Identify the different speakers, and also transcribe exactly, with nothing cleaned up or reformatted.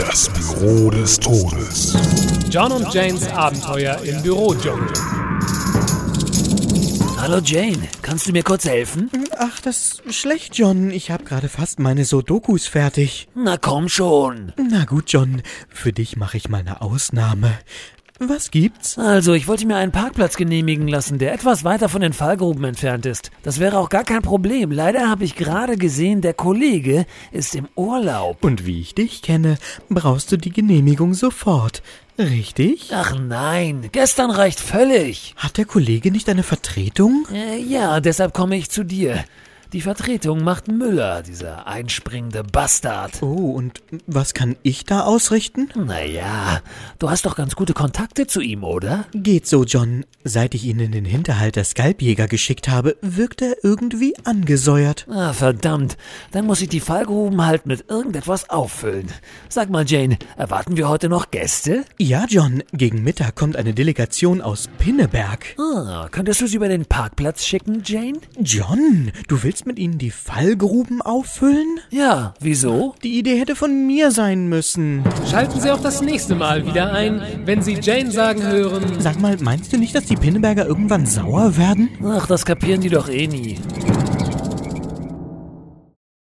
Speaker 1: Das Büro des Todes.
Speaker 2: John und Janes Abenteuer im Bürodschungel.
Speaker 3: Hallo Jane, kannst du mir kurz helfen?
Speaker 4: Ach, das ist schlecht, John. Ich habe gerade fast meine Sudokus fertig.
Speaker 3: Na komm schon.
Speaker 4: Na gut, John. Für dich mache ich mal eine Ausnahme. Was gibt's?
Speaker 3: Also, ich wollte mir einen Parkplatz genehmigen lassen, der etwas weiter von den Fallgruben entfernt ist. Das wäre auch gar kein Problem. Leider habe ich gerade gesehen, der Kollege ist im Urlaub.
Speaker 4: Und wie ich dich kenne, brauchst du die Genehmigung sofort. Richtig?
Speaker 3: Ach nein, gestern reicht völlig.
Speaker 4: Hat der Kollege nicht eine Vertretung?
Speaker 3: Äh, ja, deshalb komme ich zu dir. Die Vertretung macht Müller, dieser einspringende Bastard.
Speaker 4: Oh, und was kann ich da ausrichten?
Speaker 3: Naja, du hast doch ganz gute Kontakte zu ihm, oder?
Speaker 4: Geht so, John. Seit ich ihn in den Hinterhalt der Skalpjäger geschickt habe, wirkt er irgendwie angesäuert.
Speaker 3: Ah, verdammt. Dann muss ich die Fallgruben halt mit irgendetwas auffüllen. Sag mal, Jane, erwarten wir heute noch Gäste?
Speaker 4: Ja, John. Gegen Mittag kommt eine Delegation aus Pinneberg.
Speaker 3: Ah, könntest du sie über den Parkplatz schicken, Jane?
Speaker 4: John, du willst mit ihnen die Fallgruben auffüllen?
Speaker 3: Ja, wieso?
Speaker 4: Die Idee hätte von mir sein müssen.
Speaker 2: Schalten Sie auch das nächste Mal wieder ein, wenn Sie Jane sagen hören.
Speaker 4: Sag mal, meinst du nicht, dass die Pinneberger irgendwann sauer werden?
Speaker 3: Ach, das kapieren die doch eh nie.